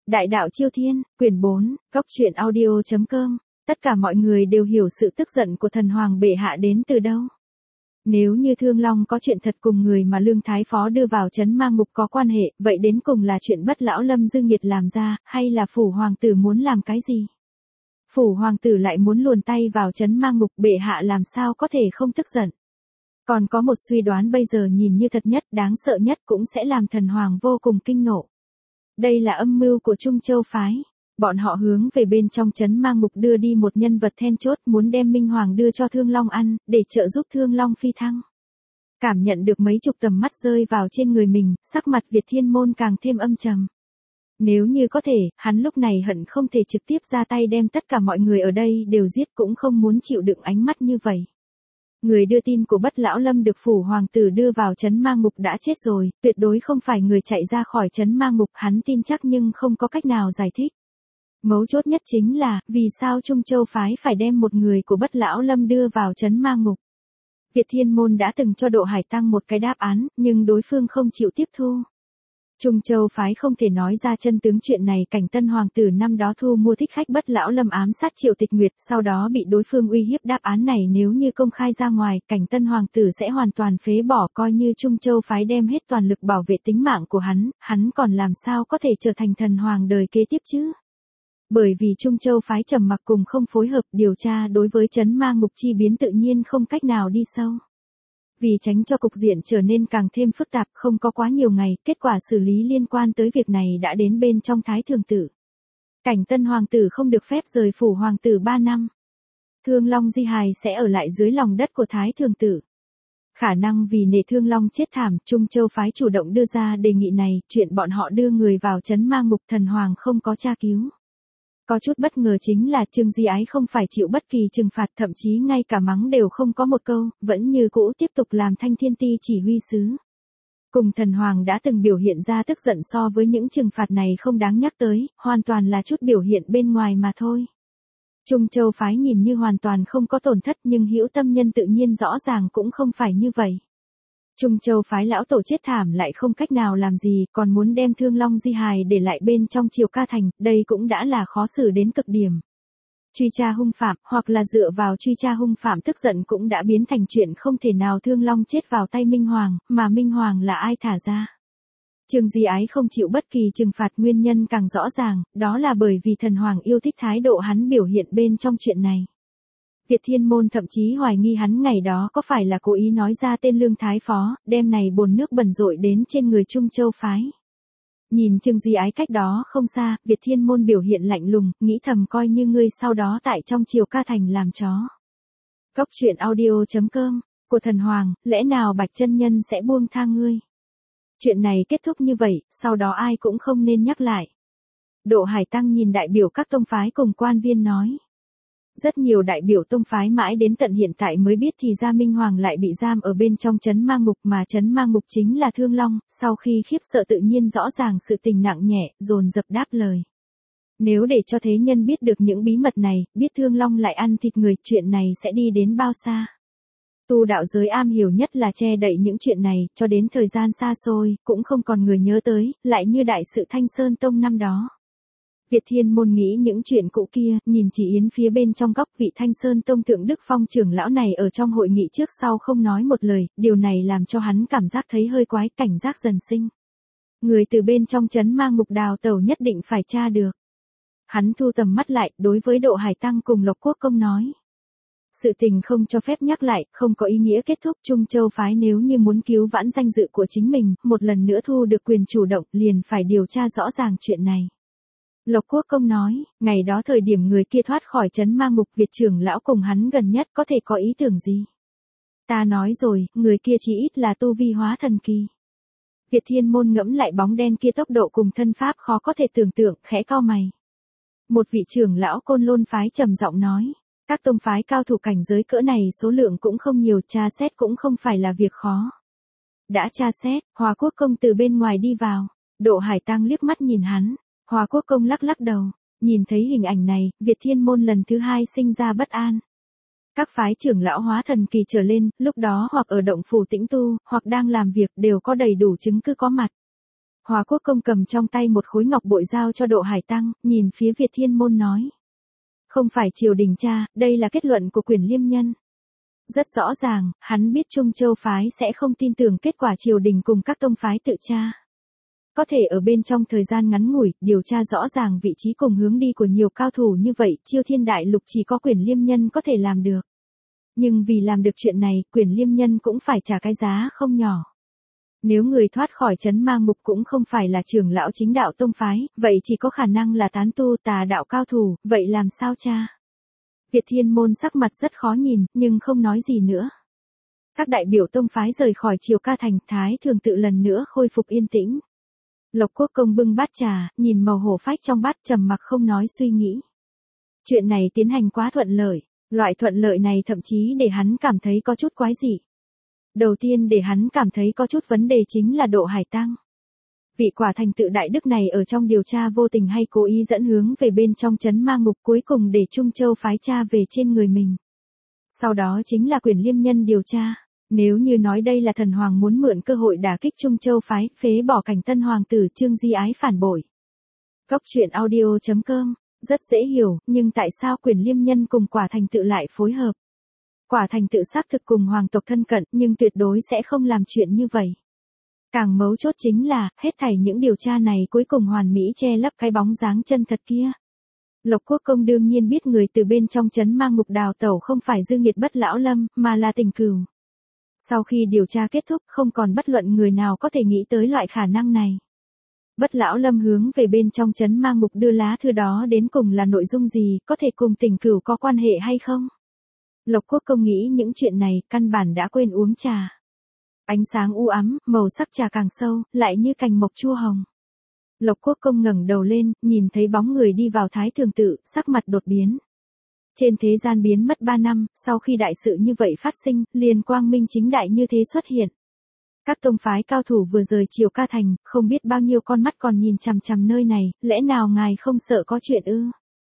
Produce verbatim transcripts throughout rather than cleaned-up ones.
Đại đạo Chiêu Thiên, quyển bốn, góc truyện audio chấm com. Tất cả mọi người đều hiểu sự tức giận của thần hoàng bệ hạ đến từ đâu. Nếu như Thương Long có chuyện thật cùng người mà Lương Thái Phó đưa vào trấn ma ngục có quan hệ, vậy đến cùng là chuyện Bất Lão Lâm Dương Nhiệt làm ra, hay là phủ hoàng tử muốn làm cái gì? Phủ hoàng tử lại muốn luồn tay vào trấn ma ngục, bệ hạ làm sao có thể không tức giận. Còn có một suy đoán bây giờ nhìn như thật nhất, đáng sợ nhất cũng sẽ làm thần hoàng vô cùng kinh nộ. Đây là âm mưu của Trung Châu phái. Bọn họ hướng về bên trong trấn ma ngục đưa đi một nhân vật then chốt, muốn đem Minh Hoàng đưa cho Thương Long ăn, để trợ giúp Thương Long phi thăng. Cảm nhận được mấy chục tầm mắt rơi vào trên người mình, sắc mặt Việt Thiên Môn càng thêm âm trầm. Nếu như có thể, hắn lúc này hận không thể trực tiếp ra tay đem tất cả mọi người ở đây đều giết, cũng không muốn chịu đựng ánh mắt như vậy. Người đưa tin của Bất Lão Lâm được phủ hoàng tử đưa vào trấn ma ngục đã chết rồi, tuyệt đối không phải người chạy ra khỏi trấn ma ngục, hắn tin chắc nhưng không có cách nào giải thích. Mấu chốt nhất chính là, vì sao Trung Châu phái phải đem một người của Bất Lão Lâm đưa vào trấn ma ngục. Việt Thiên Môn đã từng cho Độ Hải Tăng một cái đáp án, nhưng đối phương không chịu tiếp thu. Trung Châu phái không thể nói ra chân tướng chuyện này. Cảnh Tân hoàng tử năm đó thu mua thích khách Bất Lão Lâm ám sát Triệu Tịch Nguyệt, sau đó bị đối phương uy hiếp, đáp án này nếu như công khai ra ngoài, Cảnh Tân hoàng tử sẽ hoàn toàn phế bỏ, coi như Trung Châu phái đem hết toàn lực bảo vệ tính mạng của hắn, hắn còn làm sao có thể trở thành thần hoàng đời kế tiếp chứ? Bởi vì Trung Châu phái trầm mặc cùng không phối hợp điều tra đối với trấn ma ngục chi biến, tự nhiên không cách nào đi sâu. Vì tránh cho cục diện trở nên càng thêm phức tạp, không có quá nhiều ngày, kết quả xử lý liên quan tới việc này đã đến bên trong Thái Thường Tử. Cảnh Tân hoàng tử không được phép rời phủ hoàng tử ba năm. Thương Long di hài sẽ ở lại dưới lòng đất của Thái Thường Tử. Khả năng vì nể Thương Long chết thảm, Trung Châu phái chủ động đưa ra đề nghị này, chuyện bọn họ đưa người vào trấn ma ngục thần hoàng không có tra cứu. Có chút bất ngờ chính là Trương Di Ái không phải chịu bất kỳ trừng phạt, thậm chí ngay cả mắng đều không có một câu, vẫn như cũ tiếp tục làm Thanh Thiên Ti chỉ huy sứ. Cùng thần hoàng đã từng biểu hiện ra tức giận so với những trừng phạt này không đáng nhắc tới, hoàn toàn là chút biểu hiện bên ngoài mà thôi. Trung Châu phái nhìn như hoàn toàn không có tổn thất, nhưng hữu tâm nhân tự nhiên rõ ràng cũng không phải như vậy. Trung Châu phái lão tổ chết thảm lại không cách nào làm gì, còn muốn đem Thương Long di hài để lại bên trong Triều Ca Thành, đây cũng đã là khó xử đến cực điểm. Truy tra hung phạm, hoặc là dựa vào truy tra hung phạm tức giận cũng đã biến thành chuyện không thể nào. Thương Long chết vào tay Minh Hoàng, mà Minh Hoàng là ai thả ra? Trương Di Ái không chịu bất kỳ trừng phạt, nguyên nhân càng rõ ràng, đó là bởi vì thần hoàng yêu thích thái độ hắn biểu hiện bên trong chuyện này. Việt Thiên Môn thậm chí hoài nghi hắn ngày đó có phải là cố ý nói ra tên Lương Thái Phó, đem này bồn nước bẩn rội đến trên người Trung Châu phái. Nhìn Trương Di Ái cách đó không xa, Việt Thiên Môn biểu hiện lạnh lùng, nghĩ thầm coi như ngươi sau đó tại trong Triều Ca Thành làm chó. Góc truyện audio chấm com, của thần hoàng, lẽ nào Bạch Chân Nhân sẽ buông tha ngươi? Chuyện này kết thúc như vậy, sau đó ai cũng không nên nhắc lại. Độ Hải Tăng nhìn đại biểu các tông phái cùng quan viên nói. Rất nhiều đại biểu tông phái mãi đến tận hiện tại mới biết thì ra Minh Hoàng lại bị giam ở bên trong trấn ma ngục, mà trấn ma ngục chính là Thương Long. Sau khi khiếp sợ tự nhiên rõ ràng sự tình nặng nhẹ, dồn dập đáp lời. Nếu để cho thế nhân biết được những bí mật này, biết Thương Long lại ăn thịt người, chuyện này sẽ đi đến bao xa? Tu đạo giới am hiểu nhất là che đậy những chuyện này, cho đến thời gian xa xôi, cũng không còn người nhớ tới, lại như đại sự Thanh Sơn Tông năm đó. Việt Thiên Môn nghĩ những chuyện cũ kia, nhìn Chỉ Yến phía bên trong góc, vị Thanh Sơn Tông Thượng Đức Phong trưởng lão này ở trong hội nghị trước sau không nói một lời, điều này làm cho hắn cảm giác thấy hơi quái, cảnh giác dần sinh. Người từ bên trong trấn ma ngục đào tẩu nhất định phải tra được. Hắn thu tầm mắt lại, đối với Độ Hải Tăng cùng Lộc Quốc Công nói. Sự tình không cho phép nhắc lại, không có ý nghĩa kết thúc. Trung Châu phái nếu như muốn cứu vãn danh dự của chính mình, một lần nữa thu được quyền chủ động, liền phải điều tra rõ ràng chuyện này. Lộc Quốc Công nói, ngày đó thời điểm người kia thoát khỏi trấn ma ngục, Việt trưởng lão cùng hắn gần nhất có thể có ý tưởng gì? Ta nói rồi, người kia chỉ ít là tu vi hóa thần kỳ. Việt Thiên Môn ngẫm lại bóng đen kia tốc độ cùng thân pháp khó có thể tưởng tượng, khẽ cau mày. Một vị trưởng lão Côn Lôn phái trầm giọng nói, các tông phái cao thủ cảnh giới cỡ này số lượng cũng không nhiều, tra xét cũng không phải là việc khó. Đã tra xét, Hòa Quốc Công từ bên ngoài đi vào. Độ Hải Tăng liếc mắt nhìn hắn. Hòa Quốc Công lắc lắc đầu, nhìn thấy hình ảnh này, Việt Thiên Môn lần thứ hai sinh ra bất an. Các phái trưởng lão hóa thần kỳ trở lên, lúc đó hoặc ở động phủ tĩnh tu, hoặc đang làm việc, đều có đầy đủ chứng cứ có mặt. Hòa Quốc Công cầm trong tay một khối ngọc bội giao cho Độ Hải Tăng, nhìn phía Việt Thiên Môn nói. Không phải triều đình tra, đây là kết luận của Quyền Liêm Nhân. Rất rõ ràng, hắn biết Trung Châu phái sẽ không tin tưởng kết quả triều đình cùng các tông phái tự tra. Có thể ở bên trong thời gian ngắn ngủi, điều tra rõ ràng vị trí cùng hướng đi của nhiều cao thủ như vậy, Chiêu Thiên Đại Lục chỉ có Quyền Liêm Nhân có thể làm được. Nhưng vì làm được chuyện này, Quyền Liêm Nhân cũng phải trả cái giá không nhỏ. Nếu người thoát khỏi trấn ma ngục cũng không phải là trưởng lão chính đạo tông phái, vậy chỉ có khả năng là tán tu tà đạo cao thủ, vậy làm sao cha? Việt Thiên Môn sắc mặt rất khó nhìn, nhưng không nói gì nữa. Các đại biểu tông phái rời khỏi Triều Ca Thành, Thái Thường Tự lần nữa khôi phục yên tĩnh. Lộc Quốc Công bưng bát trà, nhìn màu hổ phách trong bát trầm mặc không nói suy nghĩ. Chuyện này tiến hành quá thuận lợi, loại thuận lợi này thậm chí để hắn cảm thấy có chút quái dị. Đầu tiên để hắn cảm thấy có chút vấn đề chính là Độ Hải Tăng. Vị quả thành tựu đại đức này ở trong điều tra vô tình hay cố ý dẫn hướng về bên trong trấn ma ngục cuối cùng để Trung Châu phái tra về trên người mình. Sau đó chính là Quyền Liêm Nhân điều tra. Nếu như nói đây là thần hoàng muốn mượn cơ hội đả kích Trung Châu phái, phế bỏ cảnh tân hoàng tử Trương Di Ái phản bội. Góc truyện audio chấm com, rất dễ hiểu, nhưng tại sao Quyền Liêm Nhân cùng quả thành tựu lại phối hợp? Quả thành tựu xác thực cùng hoàng tộc thân cận, nhưng tuyệt đối sẽ không làm chuyện như vậy. Càng mấu chốt chính là, hết thảy những điều tra này cuối cùng hoàn mỹ che lấp cái bóng dáng chân thật kia. Lộc Quốc Công đương nhiên biết người từ bên trong trấn ma ngục đào tẩu không phải Dương Nghiệt Bất Lão Lâm, mà là Tình Cửu. Sau khi điều tra kết thúc, không còn bất luận người nào có thể nghĩ tới loại khả năng này. Bất Lão Lâm hướng về bên trong trấn ma ngục đưa lá thư đó đến cùng là nội dung gì, có thể cùng Tình Cửu có quan hệ hay không? Lộc Quốc Công nghĩ những chuyện này, căn bản đã quên uống trà. Ánh sáng u ám, màu sắc trà càng sâu, lại như cành mộc chua hồng. Lộc Quốc Công ngẩng đầu lên, nhìn thấy bóng người đi vào Thái Thường Tự, sắc mặt đột biến. Trên thế gian biến mất ba năm, sau khi đại sự như vậy phát sinh, liền quang minh chính đại như thế xuất hiện. Các tông phái cao thủ vừa rời Triều Ca Thành, không biết bao nhiêu con mắt còn nhìn chằm chằm nơi này, lẽ nào ngài không sợ có chuyện ư?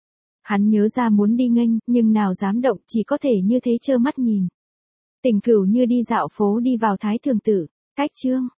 Hắn nhớ ra muốn đi nghênh, nhưng nào dám động, chỉ có thể như thế trơ mắt nhìn. Tình Cửu như đi dạo phố đi vào Thái Thường Tự, cách chương.